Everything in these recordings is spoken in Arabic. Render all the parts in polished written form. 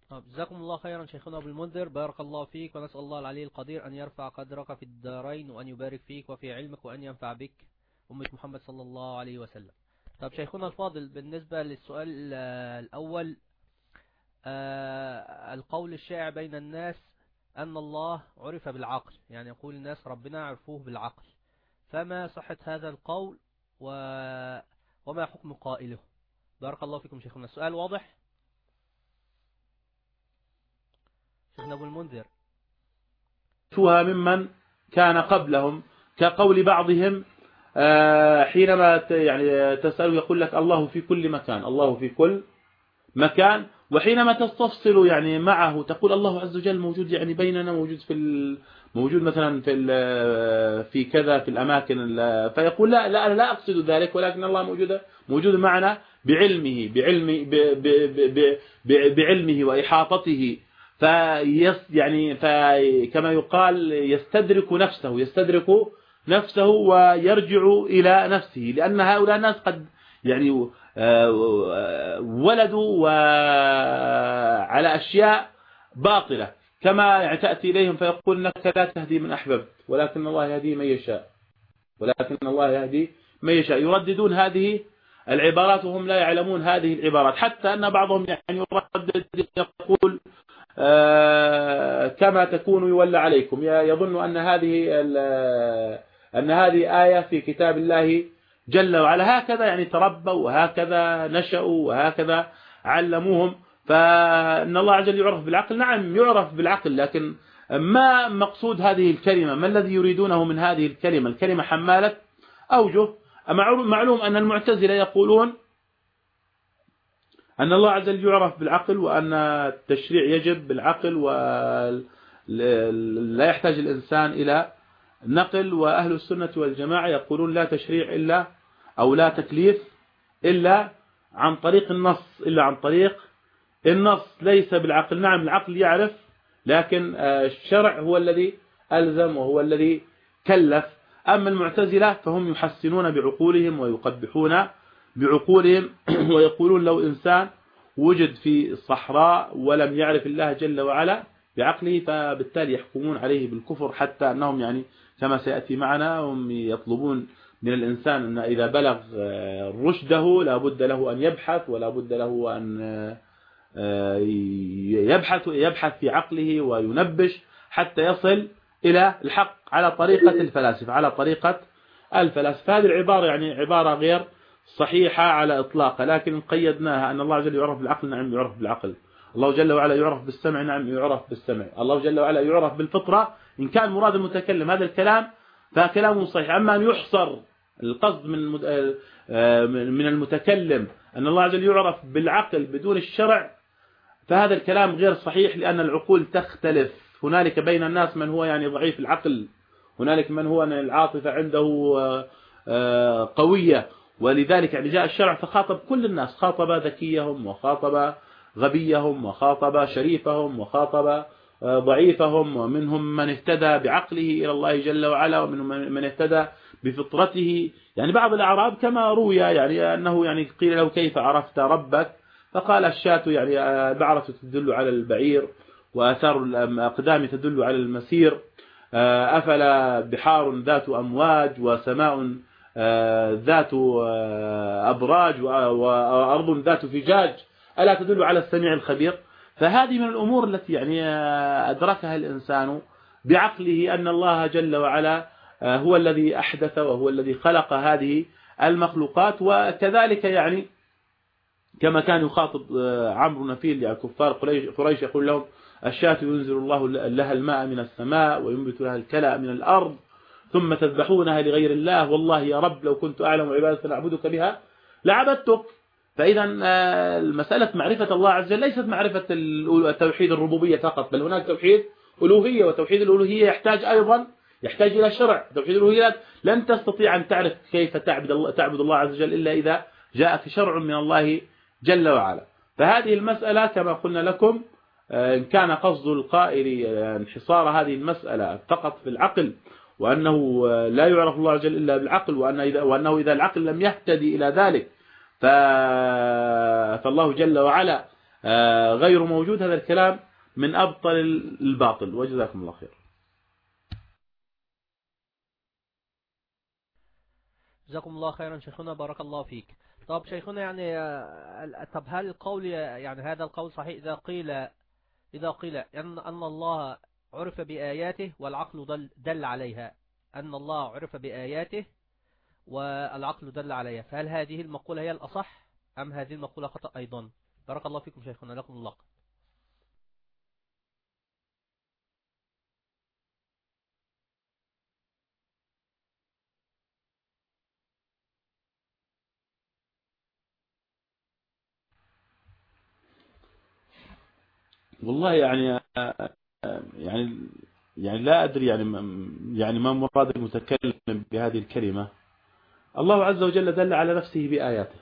جزاكم الله خيرا شيخنا أبو المنذر، بارك الله فيك، ونسأل الله العلي القدير أن يرفع قدرك في الدارين، وأن يبارك فيك وفي علمك، وأن ينفع بك أمة محمد صلى الله عليه وسلم. طب شيخنا الفاضل، بالنسبة للسؤال الأول، القول الشائع بين الناس أن الله عرف بالعقل، يعني يقول الناس ربنا عرفوه بالعقل، فما صحة هذا القول و... وما حكم قائله؟ بارك الله فيكم شيخنا. السؤال واضح شيخنا أبو المنذر؟ شوها ممن كان قبلهم، كقول بعضهم حينما يعني تسأله يقول لك الله في كل مكان، الله في كل مكان. وحينما تستفصل يعني معه تقول الله عز وجل موجود يعني بيننا، موجود موجود مثلا في كذا في الأماكن، فيقول لا لا أنا لا أقصد ذلك، ولكن الله موجود معنا بعلمه وإحاطته. يعني كما يقال يستدرك نفسه ويرجع إلى نفسه، لأن هؤلاء الناس قد يعني ولدوا وعلى أشياء باطلة، كما يعني تأتي إليهم فيقول إنك لا تهدي من أحببت ولكن الله يهدي من يشاء، ولكن الله يهدي من يشاء. يرددون هذه العبارات وهم لا يعلمون هذه العبارات، حتى أن بعضهم يعني يردد يقول كما تكون يولى عليكم، يظن أن هذه آية في كتاب الله جل وعلا. هكذا يعني تربوا وهكذا نشأوا وهكذا علموهم. فإن الله عز وجل يعرف بالعقل، نعم يعرف بالعقل، لكن ما مقصود هذه الكلمة؟ ما الذي يريدونه من هذه الكلمة؟ الكلمة حمالة أوجه. معلوم أن المعتزلة يقولون أن الله عز وجل يعرف بالعقل، وأن التشريع يجب بالعقل ولا يحتاج الإنسان إلى نقل. وأهل السنة والجماعة يقولون لا تشريع إلا أو لا تكليف إلا عن طريق النص، إلا عن طريق النص، ليس بالعقل. نعم العقل يعرف، لكن الشرع هو الذي ألزم وهو الذي كلف. أما المعتزلة فهم يحسنون بعقولهم ويقبحون بعقولهم ويقولون لو إنسان وجد في الصحراء ولم يعرف الله جل وعلا بعقله فبالتالي يحكمون عليه بالكفر، حتى أنهم يعني كما سيأتي معنا هم يطلبون من الإنسان أن إذا بلغ رشده لا بد له أن يبحث، ولا بد له أن يبحث في عقله وينبش حتى يصل إلى الحق على طريقة الفلاسفة، على طريقة الفلاسفة. هذه العبارة يعني عبارة غير صحيحة على إطلاقها، لكن قيدناها أن الله عز وجل يعرف بالعقل، نعم يعرف بالعقل. الله جل وعلا يعرف بالسمع، نعم يعرف بالسمع. الله جل وعلا يعرف بالفطرة إن كان مراد المتكلم هذا الكلام فكلامه صحيح. أما أن يحصر القصد من المتكلم أن الله عز وجل يعرف بالعقل بدون الشرع، فهذا الكلام غير صحيح، لأن العقول تختلف. هنالك بين الناس من هو يعني ضعيف العقل، هنالك من هو العاطفة عنده قوية، ولذلك يعني جاء الشرع فخاطب كل الناس، خاطب ذكيهم وخاطب غبيهم وخاطب شريفهم وخاطب ضعيفهم، ومنهم من اهتدى بعقله إلى الله جل وعلا، ومنهم من اهتدى بفطرته. يعني بعض الأعراب كما روي يعني أنه يعني قيل له كيف عرفت ربك؟ فقال الشاة يعني بعرة تدل على البعير، وآثار الأقدام تدل على المسير، أفلا بحار ذات أمواج، وسماء ذات أبراج، وأرض ذات فجاج، ألا تدل على السميع الخبير؟ فهذه من الأمور التي يعني أدركها الإنسان بعقله، أن الله جل وعلا هو الذي أحدث وهو الذي خلق هذه المخلوقات. وكذلك يعني كما كان يخاطب عمرو نفيل يعني كفار قريش يقول لهم الشاة ينزل الله لها الماء من السماء وينبت لها الكلأ من الأرض ثم تذبحونها لغير الله، والله يا رب لو كنت أعلم عبادة نعبدك بها لعبدتك. فإذا المسألة معرفة الله عز وجل ليست معرفة التوحيد الربوبية فقط، بل هناك توحيد ألوهية، وتوحيد الألوهية يحتاج إلى شرع. توحيد الألوهية لن تستطيع أن تعرف كيف تعبد الله عز وجل إلا إذا جاءك شرع من الله جل وعلا. فهذه المسألة كما قلنا لكم إن كان قصد القائل انحصار هذه المسألة فقط في العقل، وأنه لا يعرف الله عز وجل إلا بالعقل، وأنه إذا العقل لم يهتدي إلى ذلك فالله جل وعلا غير موجود، هذا الكلام من أبطل الباطل. وجزاكم الله خير. جزاكم الله خيرا شيخنا، بارك الله فيك. طب شيخنا يعني طب هل القول يعني هذا القول صحيح إذا قيل أن الله عرف بآياته والعقل دل عليها، أن الله عرف بآياته والعقل دل عليها، فهل هذه المقولة هي الأصح أم هذه المقولة خطأ أيضا؟ بارك الله فيكم شيخنا، لكم الله. والله يعني يعني لا أدري يعني ما مراد المتكلم بهذه الكلمة. الله عز وجل دل على نفسه بآياته،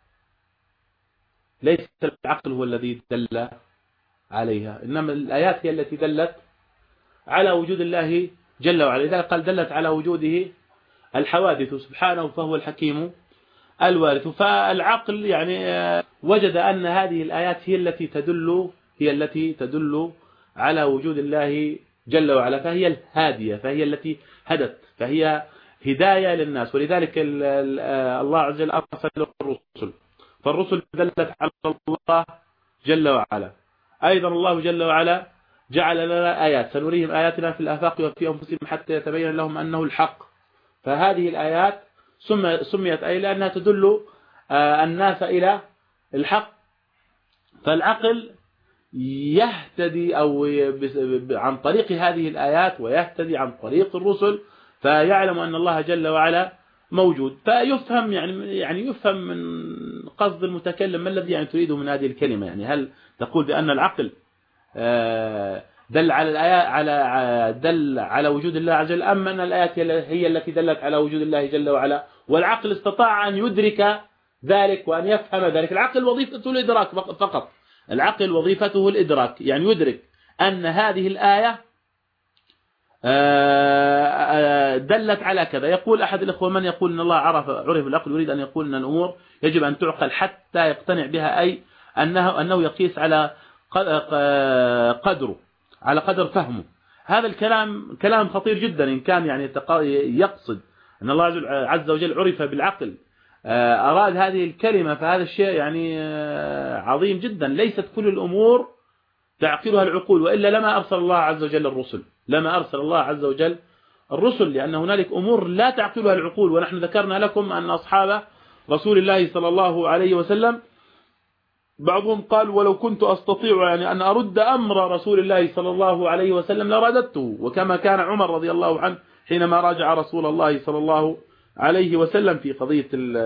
ليس العقل هو الذي دل عليها، إنما الآيات هي التي دلت على وجود الله جل وعلا. إذا قال دلت على وجوده الحوادث سبحانه فهو الحكيم الوارث. فالعقل يعني وجد أن هذه الآيات هي التي تدل على وجود الله جل وعلا، فهي الهادية، فهي التي هدت، فهي هداية للناس. ولذلك الله عز وجل أرسل الرسل، فالرسل دلت على الله جل وعلا. أيضا الله جل وعلا جعل لنا آيات، سنريهم آياتنا في الآفاق وفي أنفسهم حتى يتبين لهم أنه الحق. فهذه الآيات سميت آية لأنها تدل الناس إلى الحق. فالعقل يهتدي أو عن طريق هذه الآيات، ويهتدي عن طريق الرسل، فيعلم أن الله جل وعلا موجود. فيفهم يعني يفهم من قصد المتكلم ما الذي يعني تريده من هذه الكلمة. يعني هل تقول بأن العقل دل على الآيات دل على وجود الله عز وجل، أم أن الآيات هي التي دلت على وجود الله جل وعلا، والعقل استطاع أن يدرك ذلك وأن يفهم ذلك؟ العقل وظيفته الإدراك فقط، العقل وظيفته الإدراك، يعني يدرك أن هذه الآية دلت على كذا. يقول أحد الأخوة من يقول أن الله عرف العقل، يريد أن يقول أن الأمور يجب أن تعقل حتى يقتنع بها، أي أنه يقيس على قدره، على قدر فهمه. هذا الكلام كلام خطير جدا. إن كان يعني يقصد أن الله عز وجل عرف بالعقل، أراد هذه الكلمة، فهذا الشيء يعني عظيم جدا. ليست كل الأمور تعقلها العقول، وإلا لما أرسل الله عز وجل الرسل، لأن هنالك أمور لا تعقلها العقول. ونحن ذكرنا لكم أن أصحاب رسول الله صلى الله عليه وسلم بعضهم قال ولو كنت أستطيع يعني أن أرد أمر رسول الله صلى الله عليه وسلم لرددته. وكما كان عمر رضي الله عنه حينما راجع رسول الله صلى الله عليه وسلم في قضية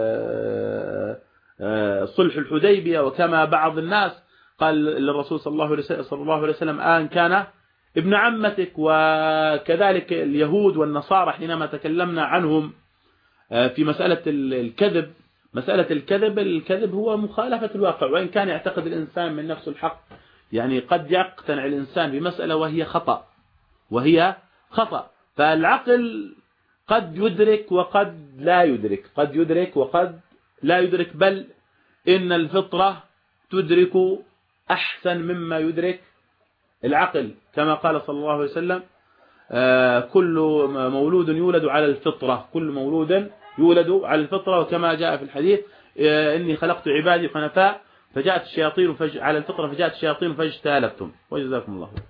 صلح الحديبية، وكما بعض الناس قال للرسول صلى الله عليه وسلم آن كان ابن عمتك. وكذلك اليهود والنصارى حينما تكلمنا عنهم في مسألة الكذب، الكذب هو مخالفة الواقع. وإن كان يعتقد الإنسان من نفسه الحق، يعني قد يقتنع الإنسان بمسألة وهي خطأ. فالعقل قد يدرك وقد لا يدرك، بل إن الفطرة تدرك أحسن مما يدرك العقل، كما قال صلى الله عليه وسلم كل مولود يولد على الفطرة. وكما جاء في الحديث إني خلقت عبادي حنفاء فجاءت الشياطين على الفطرة فجاءت الشياطين فاجتالتهم. وجزاكم الله خير.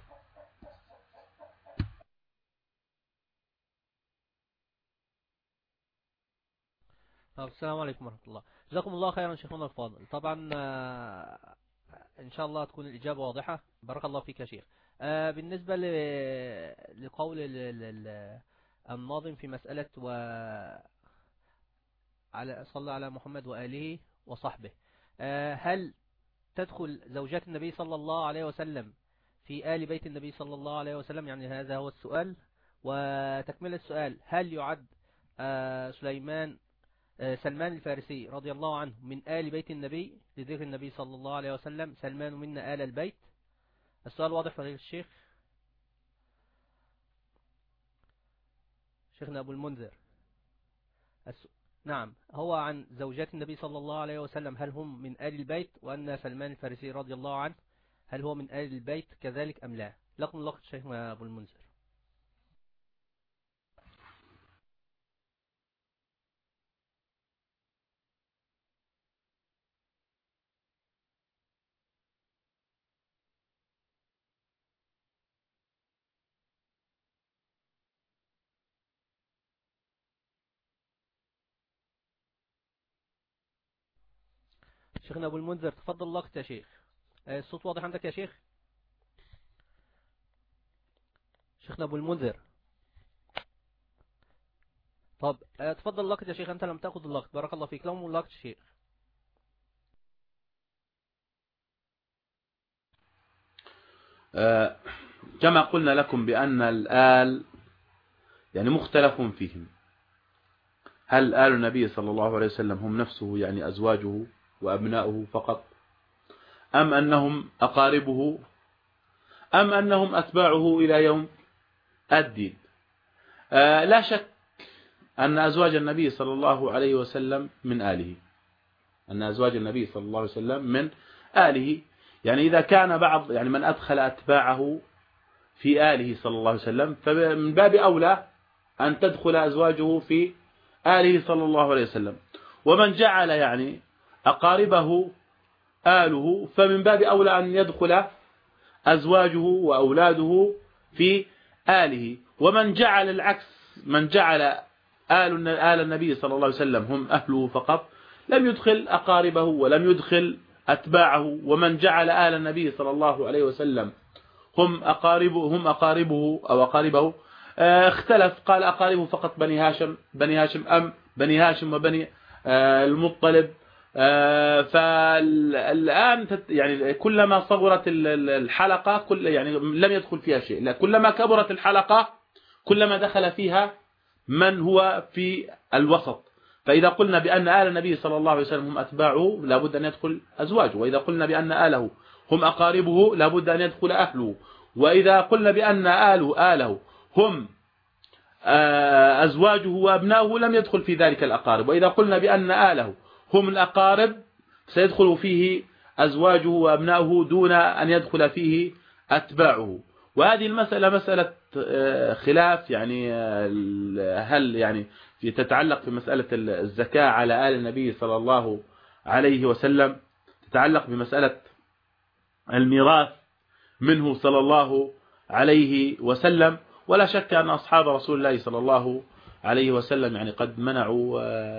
السلام عليكم ورحمة الله. جزاكم الله خيرا شيخنا الفاضل. طبعا إن شاء الله تكون الإجابة واضحة. بارك الله فيك يا شيخ. بالنسبة لقول الناظم في مسألة صلى على محمد وآله وصحبه، هل تدخل زوجات النبي صلى الله عليه وسلم في آل بيت النبي صلى الله عليه وسلم؟ يعني هذا هو السؤال. وتكمل السؤال، هل يعد سلمان الفارسي رضي الله عنه من آل بيت النبي لذكر النبي صلى الله عليه وسلم سلمان منا آل البيت؟ السؤال واضح فضيلة الشيخ؟ شيخنا أبو المنذر نعم، هو عن زوجات النبي صلى الله عليه وسلم هل هم من آل البيت، وأن سلمان الفارسي رضي الله عنه هل هو من آل البيت كذلك أم لا؟ لكم الوقت شيخنا أبو المنذر. شيخنا أبو المنذر تفضل الوقت يا شيخ. الصوت واضح عندك يا شيخ؟ شيخنا أبو المنذر. طب تفضل الوقت يا شيخ، أنت لم تأخذ الوقت، بارك الله فيك، لهم الوقت شيخ. كما قلنا لكم بأن الآل يعني مختلف فيهم. هل آل النبي صلى الله عليه وسلم هم نفسه يعني أزواجه وأبناؤه فقط، أم أنهم أقاربه، أم أنهم أتباعه إلى يوم الدين؟ لا شك أن أزواج النبي صلى الله عليه وسلم من آله، أن أزواج النبي صلى الله عليه وسلم من آله. يعني إذا كان بعض يعني من أدخل أتباعه في آله صلى الله عليه وسلم، فمن باب أولى أن تدخل أزواجه في آله صلى الله عليه وسلم. ومن جعل يعني أقاربه آله، فمن باب أولى أن يدخل أزواجه وأولاده في آله. ومن جعل العكس، من جعل آل النبي صلى الله عليه وسلم هم أهله فقط، لم يدخل أقاربه ولم يدخل أتباعه. ومن جعل آل النبي صلى الله عليه وسلم هم أقاربه أو أقاربه، اختلف، قال أقاربه فقط بني هاشم أم بني هاشم وبني المطلب. فالآن يعني كلما صغرت الحلقة يعني لم يدخل فيها شيء، كلما كبرت الحلقة كلما دخل فيها من هو في الوسط. فإذا قلنا بأن آل النبي صلى الله عليه وسلم هم أتباعه، لابد أن يدخل أزواجه. وإذا قلنا بأن آله هم أقاربه، لابد أن يدخل أهله. وإذا قلنا بأن آله هم أزواجه وأبناؤه، لم يدخل في ذلك الأقارب. وإذا قلنا بأن آله هم الأقارب، سيدخل فيه أزواجه وأبناؤه دون أن يدخل فيه أتباعه. وهذه المسألة مسألة خلاف، يعني هل يعني تتعلق في مسألة الزكاة على آل النبي صلى الله عليه وسلم، تتعلق بمسألة الميراث منه صلى الله عليه وسلم. ولا شك أن أصحاب رسول الله صلى الله عليه وسلم يعني قد منعوا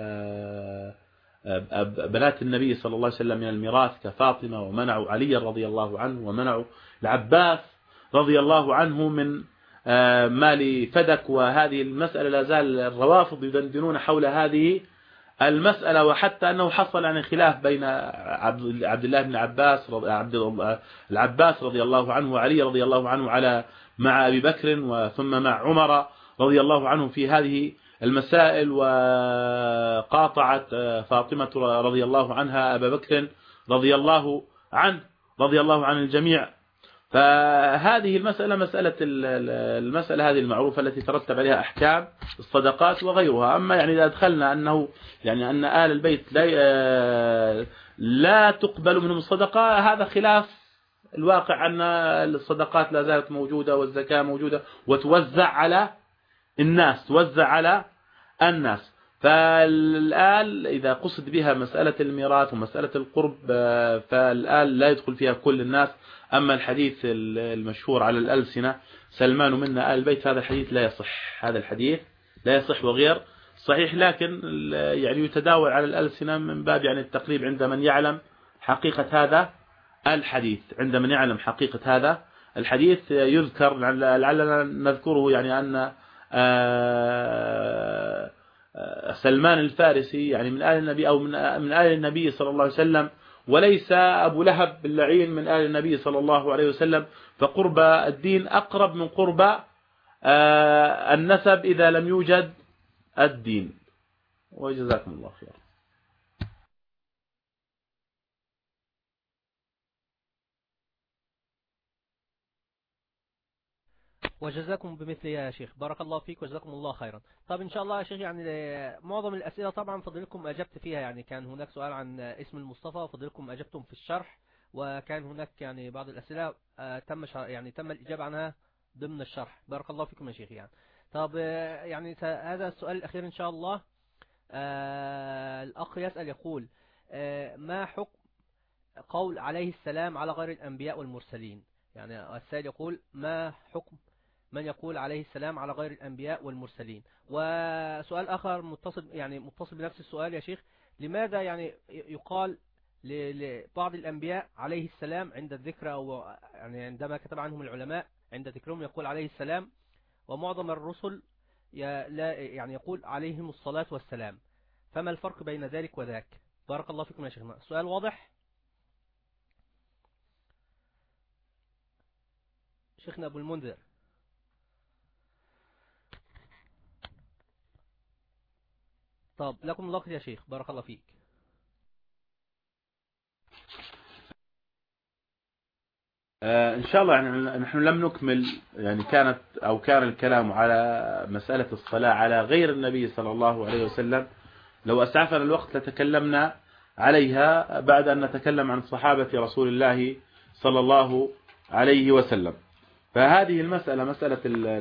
بنات النبي صلى الله عليه وسلم من الميراث كفاطمة، ومنعوا علي رضي الله عنه، ومنعوا العباس رضي الله عنه من مال فدك. وهذه المسألة لا زال الروافض يدندنون حول هذه المسألة، وحتى أنه حصل يعني خلاف بين عبد الله بن عباس العباس رضي الله عنه وعلي رضي الله عنه مع أبي بكر، وثم مع عمر رضي الله عنه في هذه المسائل. وقاطعت فاطمة رضي الله عنها أبا بكر رضي الله عن الجميع. فهذه المسألة هذه المعروفة التي ترتب عليها أحكام الصدقات وغيرها. أما يعني إذا أدخلنا أنه يعني أن آل البيت لا تقبل منهم الصدقة، هذا خلاف الواقع، أن الصدقات لا زالت موجودة والزكاة موجودة وتوزع على الناس. فالآل إذا قصد بها مسألة الميراث ومسألة القرب، فالآل لا يدخل فيها كل الناس. أما الحديث المشهور على الألسنة سلمان منا آل البيت، هذا الحديث لا يصح، هذا الحديث لا يصح وغير صحيح. لكن يعني يتداول على الألسنة من باب يعني التقريب عند من يعلم حقيقة هذا الحديث. عند من يعلم حقيقة هذا الحديث يذكر، لعلنا نذكره، يعني أن سلمان الفارسي يعني من آل النبي، أو من آل النبي صلى الله عليه وسلم، وليس أبو لهب اللعين من آل النبي صلى الله عليه وسلم. فقرب الدين أقرب من قرب النسب إذا لم يوجد الدين. وجزاكم الله خير. وجزاكم بمثلها يا شيخ، بارك الله فيك وجزاكم الله خيرا. طب إن شاء الله يا شيخ يعني معظم الأسئلة طبعا فضلكم أجبت فيها، يعني كان هناك سؤال عن اسم المصطفى فضلكم أجبتم في الشرح، وكان هناك يعني بعض الأسئلة يعني تم الإجابة عنها ضمن الشرح، بارك الله فيكم يا شيخ يعني. طب يعني هذا السؤال الأخير إن شاء الله. الأخ يسأل يقول ما حكم قول عليه السلام على غير الأنبياء والمرسلين؟ يعني السائل يقول ما حكم من يقول عليه السلام على غير الأنبياء والمرسلين؟ وسؤال آخر متصل يعني متصل بنفس السؤال يا شيخ، لماذا يعني يقال لبعض الأنبياء عليه السلام عند الذكر، أو يعني عندما كتب عنهم العلماء عند ذكرهم يقول عليه السلام، ومعظم الرسل لا يعني يقول عليهم الصلاة والسلام؟ فما الفرق بين ذلك وذاك؟ بارك الله فيكم يا شيخنا. السؤال واضح شيخنا أبو المنذر؟ طب لكم الوقت يا شيخ، بارك الله فيك. إن شاء الله يعني نحن لم نكمل، يعني كان الكلام على مسألة الصلاة على غير النبي صلى الله عليه وسلم. لو أسعفنا الوقت لتكلمنا عليها بعد أن نتكلم عن صحابة رسول الله صلى الله عليه وسلم. فهذه المسألة، مسألة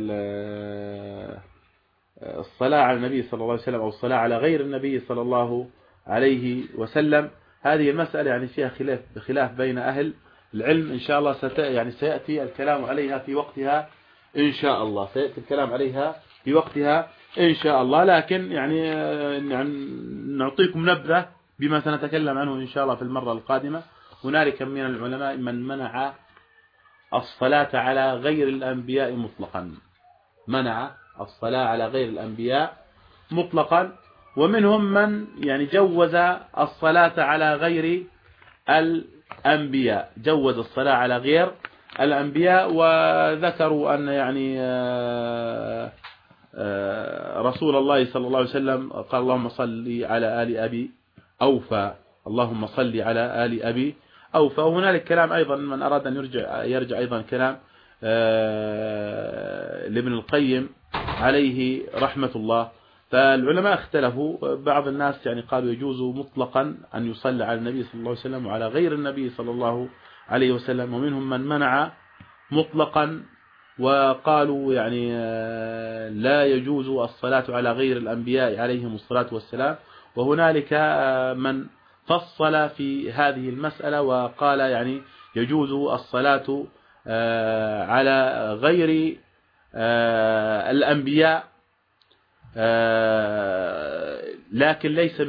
الصلاة على النبي صلى الله عليه وسلم أو الصلاة على غير النبي صلى الله عليه وسلم، هذه المسألة يعني فيها خلاف بين أهل العلم. إن شاء الله يعني سيأتي الكلام عليها في وقتها إن شاء الله، سيأتي الكلام عليها في وقتها إن شاء الله. لكن يعني نعطيكم نبذة بما سنتكلم عنه إن شاء الله في المرة القادمة. هنالك من العلماء من منع الصلاة على غير الأنبياء مطلقا، منع الصلاة على غير الأنبياء مطلقا، ومنهم من يعني جوز الصلاة على غير الأنبياء، جوز الصلاة على غير الأنبياء. وذكروا أن يعني رسول الله صلى الله عليه وسلم قال اللهم صل على آل أبي أوفى، اللهم صل على آل أبي أوفى. وهنالك كلام أيضا من أراد أن يرجع أيضا كلام لابن القيم عليه رحمة الله. فالعلماء اختلفوا، بعض الناس يعني قالوا يجوز مطلقا أن يصلى على النبي صلى الله عليه وسلم وعلى غير النبي صلى الله عليه وسلم، ومنهم من منع مطلقا وقالوا يعني لا يجوز الصلاة على غير الأنبياء عليهم الصلاة والسلام. وهنالك من فصل في هذه المسألة وقال يعني يجوز الصلاة على غير الأنبياء، لكن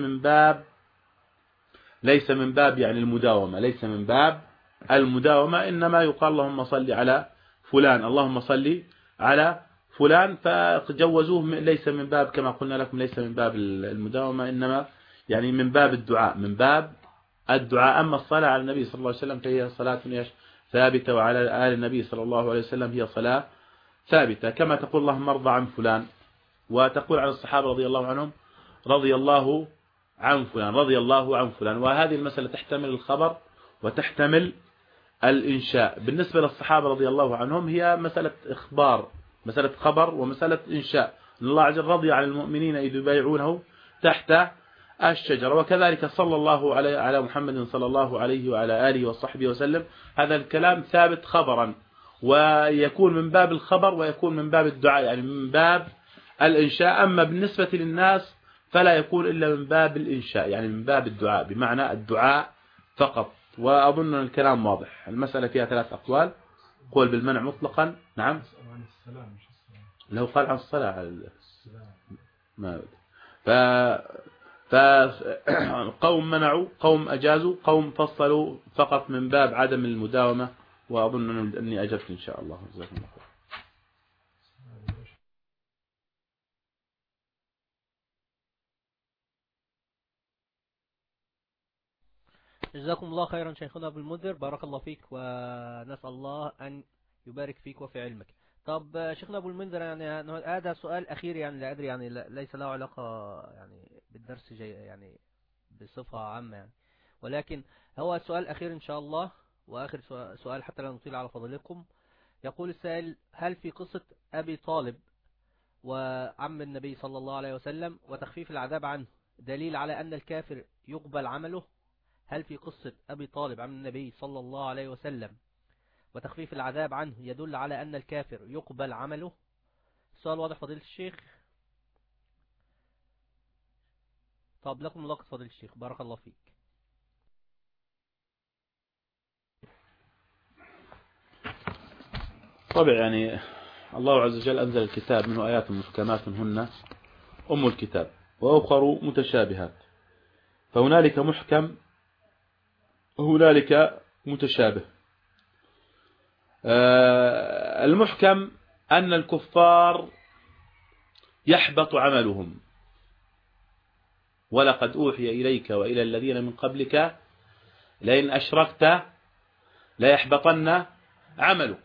ليس من باب يعني المداومة، ليس من باب المداومة، إنما يقال اللهم صل على فلان، اللهم صل على فلان. فجوزوه ليس من باب كما قلنا لكم، ليس من باب المداومة، إنما يعني من باب الدعاء، من باب الدعاء. أما الصلاة على النبي صلى الله عليه وسلم فهي صلاة ثابتة، وعلى آل النبي صلى الله عليه وسلم هي صلاة ثابتة، كما تقول اللهم ارضى عن فلان، وتقول عن الصحابة رضي الله عنهم رضي الله عن فلان، رضي الله عن فلان. وهذه المسألة تحتمل الخبر وتحتمل الإنشاء. بالنسبة للصحابة رضي الله عنهم هي مسألة إخبار، مسألة خبر ومسألة إنشاء. الله عز وجل رضي عن المؤمنين إذ يبايعونه تحت الشجرة، وكذلك صلى الله على محمد صلى الله عليه وعلى آله وصحبه وسلم. هذا الكلام ثابت خبرا، ويكون من باب الخبر ويكون من باب الدعاء، يعني من باب الإنشاء. أما بالنسبة للناس فلا يكون إلا من باب الإنشاء، يعني من باب الدعاء، بمعنى الدعاء فقط. وأظن الكلام واضح. المسألة فيها 3 أقوال، قول بالمنع مطلقا، نعم، لو قال عن الصلاة على ما فقوم منعوا، قوم أجازوا، قوم فصلوا فقط من باب عدم المداومة. وأظن أني أجبت إن شاء الله. جزاكم الله خير. جزاكم الله خيرا شيخنا أبو المنذر، بارك الله فيك، ونسأل الله أن يبارك فيك وفي علمك. طب شيخنا أبو المنذر يعني هذا سؤال أخير، يعني لا أدري يعني ليس له علاقة يعني بالدرس يعني بصفة عامة يعني، ولكن هو سؤال أخير إن شاء الله، وآخر سؤال حتى لا نطيل على فضلكم. يقول السائل: هل في قصة أبي طالب وعم النبي صلى الله عليه وسلم وتخفيف العذاب عنه دليل على أن الكافر يقبل عمله؟ هل في قصة أبي طالب عم النبي صلى الله عليه وسلم وتخفيف العذاب عنه يدل على أن الكافر يقبل عمله؟ السؤال واضح فضيلة الشيخ؟ طب لكم ملاقة فضيلة الشيخ، بارك الله فيك. طبعا يعني الله عز وجل أنزل الكتاب منه آيات محكمات هن أم الكتاب وأخر متشابهات، فهنالك محكم وهنالك متشابه. المحكم أن الكفار يحبط عملهم، ولقد أوحي إليك وإلى الذين من قبلك لئن أشركت ليحبطن عملك.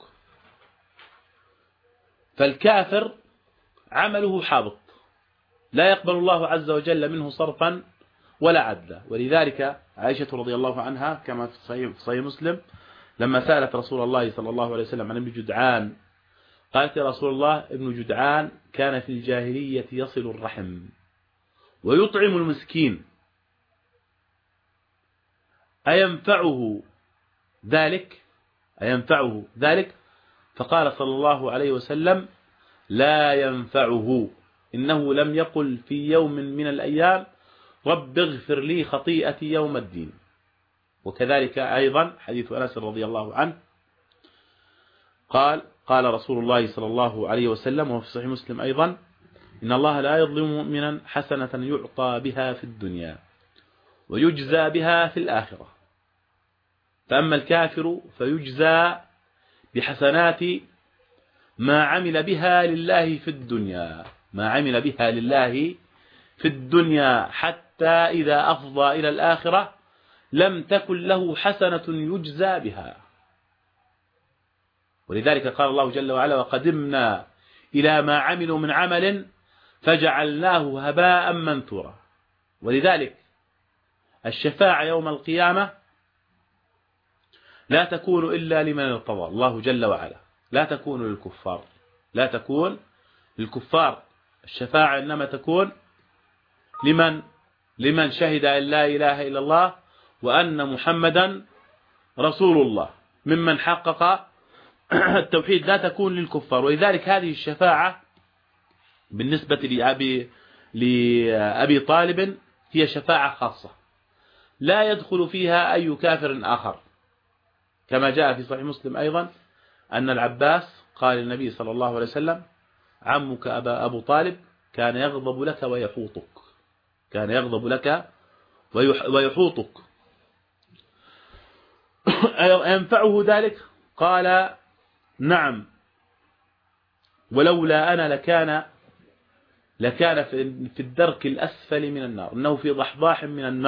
فالكافر عمله حابط، لا يقبل الله عز وجل منه صرفا ولا عدلا. ولذلك عائشة رضي الله عنها كما في صحيح مسلم لما سألت رسول الله صلى الله عليه وسلم عن ابن جدعان قالت: يا رسول الله، ابن جدعان كان في الجاهلية يصل الرحم ويطعم المسكين، أينفعه ذلك؟ فقال صلى الله عليه وسلم: لا ينفعه، إنه لم يقل في يوم من الأيام رب اغفر لي خطيئتي يوم الدين. وكذلك أيضا حديث أنس رضي الله عنه قال رسول الله صلى الله عليه وسلم وفي صحيح مسلم أيضا: إن الله لا يظلم مؤمنا حسنة يعطى بها في الدنيا ويجزى بها في الآخرة، فأما الكافر فيجزى بحسنات ما عمل بها لله في الدنيا حتى إذا أفضى إلى الآخرة لم تكن له حسنة يجزى بها. ولذلك قال الله جل وعلا: وقدمنا إلى ما عملوا من عمل فجعلناه هباء منثورا. ولذلك الشفاعة يوم القيامة لا تكون إلا لمن ارتضى الله جل وعلا، لا تكون للكفار. الشفاعة إنما تكون لمن شهد أن لا إله إلا الله وأن محمدا رسول الله، ممن حقق التوحيد، لا تكون للكفار. ولذلك هذه الشفاعة بالنسبة لأبي طالب هي شفاعة خاصة لا يدخل فيها أي كافر آخر، كما جاء في صحيح مسلم أيضا أن العباس قال للنبي صلى الله عليه وسلم: عمك أبو طالب كان يغضب لك ينفعه ذلك؟ قال: نعم، ولولا أنا لكان في الدرك الأسفل من النار، إنه في ضحضاح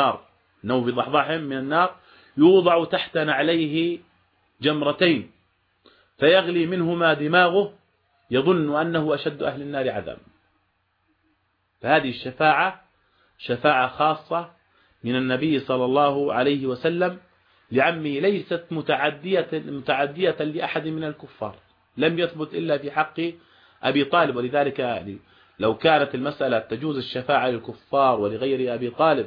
من النار يوضع تحت نعليه جمرتين فيغلي منهما دماغه يظن أنه أشد أهل النار عذابا. فهذه الشفاعة شفاعة خاصة من النبي صلى الله عليه وسلم لعمه، ليست متعدية لأحد من الكفار، لم يثبت إلا في حق أبي طالب. ولذلك يعني لو كانت المسألة تجوز الشفاعة للكفار ولغير أبي طالب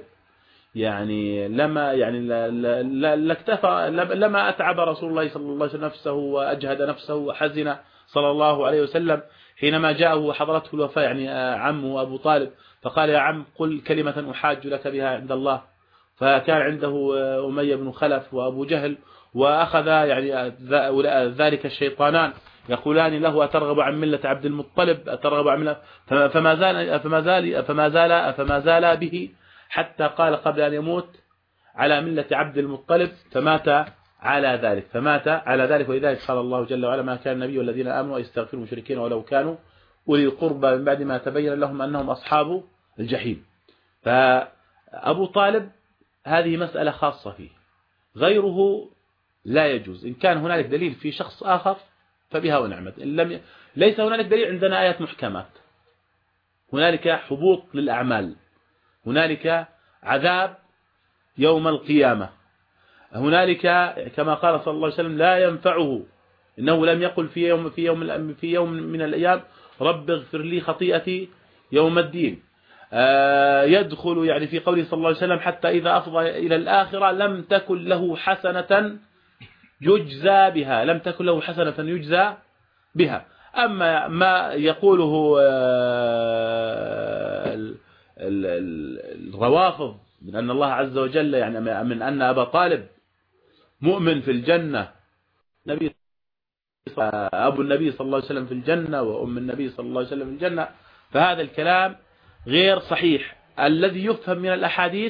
لما أتعب رسول الله صلى الله عليه وسلم نفسه وأجهد نفسه وحزن صلى الله عليه وسلم حينما جاءه وحضرته الوفاة عمه أبو طالب، فقال: يا عم، قل كلمة أحاج لك بها عند الله. فكان عنده أمية بن خلف وأبو جهل، وأخذ ذلك الشيطانان يقولان له: أترغب عن ملة عبد المطلب، أترغب عن ملة، فما زال به حتى قال قبل أن يموت: على ملة عبد المطلب، فمات على ذلك. ولذلك قال الله جل وعلا: ما كان النبي والذين آمنوا يستغفروا المشركين ولو كانوا أولي القربى من بعد ما تبين لهم أنهم أصحاب الجحيم. فأبو طالب هذه مسألة خاصة فيه، غيره لا يجوز. إن كان هنالك دليل في شخص آخر فبها ونعمت، ليس هنالك دليل عندنا آيات محكمات، هنالك حبوط للأعمال، هنالك عذاب يوم القيامة، هنالك كما قال صلى الله عليه وسلم: لا ينفعه إنه لم يقل في يوم من الأيام رب اغفر لي خطيئتي يوم الدين. يدخل يعني في قوله صلى الله عليه وسلم حتى إذا أفضى إلى الآخرة لم تكن له حسنة يجزى بها، لم تكن له حسنة يجزى بها. أما ما يقوله الروافض من أن الله عز وجل يعني من أن أبا طالب مؤمن في الجنة، أبو النبي صلى الله عليه وسلم في الجنة وأم النبي صلى الله عليه وسلم في الجنة، فهذا الكلام غير صحيح. الذي يفهم من الأحاديث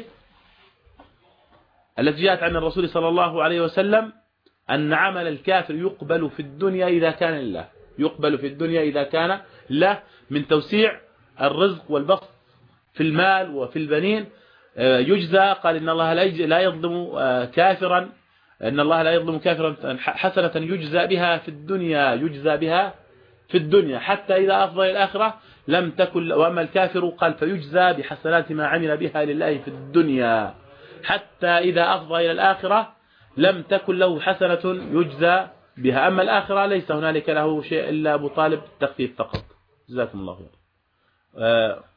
التي جاءت عن الرسول صلى الله عليه وسلم أن عمل الكافر يقبل في الدنيا إذا كان لله، يقبل في الدنيا إذا كان له من توسيع الرزق والبسط في المال وفي البنين. يجزى، قال إن الله لا يظلم كافرا، إن الله لا يظلم كافرا حسنة يجزى بها في الدنيا، يجزى بها في الدنيا حتى إذا أفضى إلى الآخرة لم تكن. وأما الكافر قال فيجزى بحسنات ما عمل بها لله في الدنيا حتى إذا أفضى إلى الآخرة لم تكن له حسنة يجزى بها. أما الآخرة ليس هنالك له شيء إلا أبو طالب التخفيف فقط. جزاكم الله خير.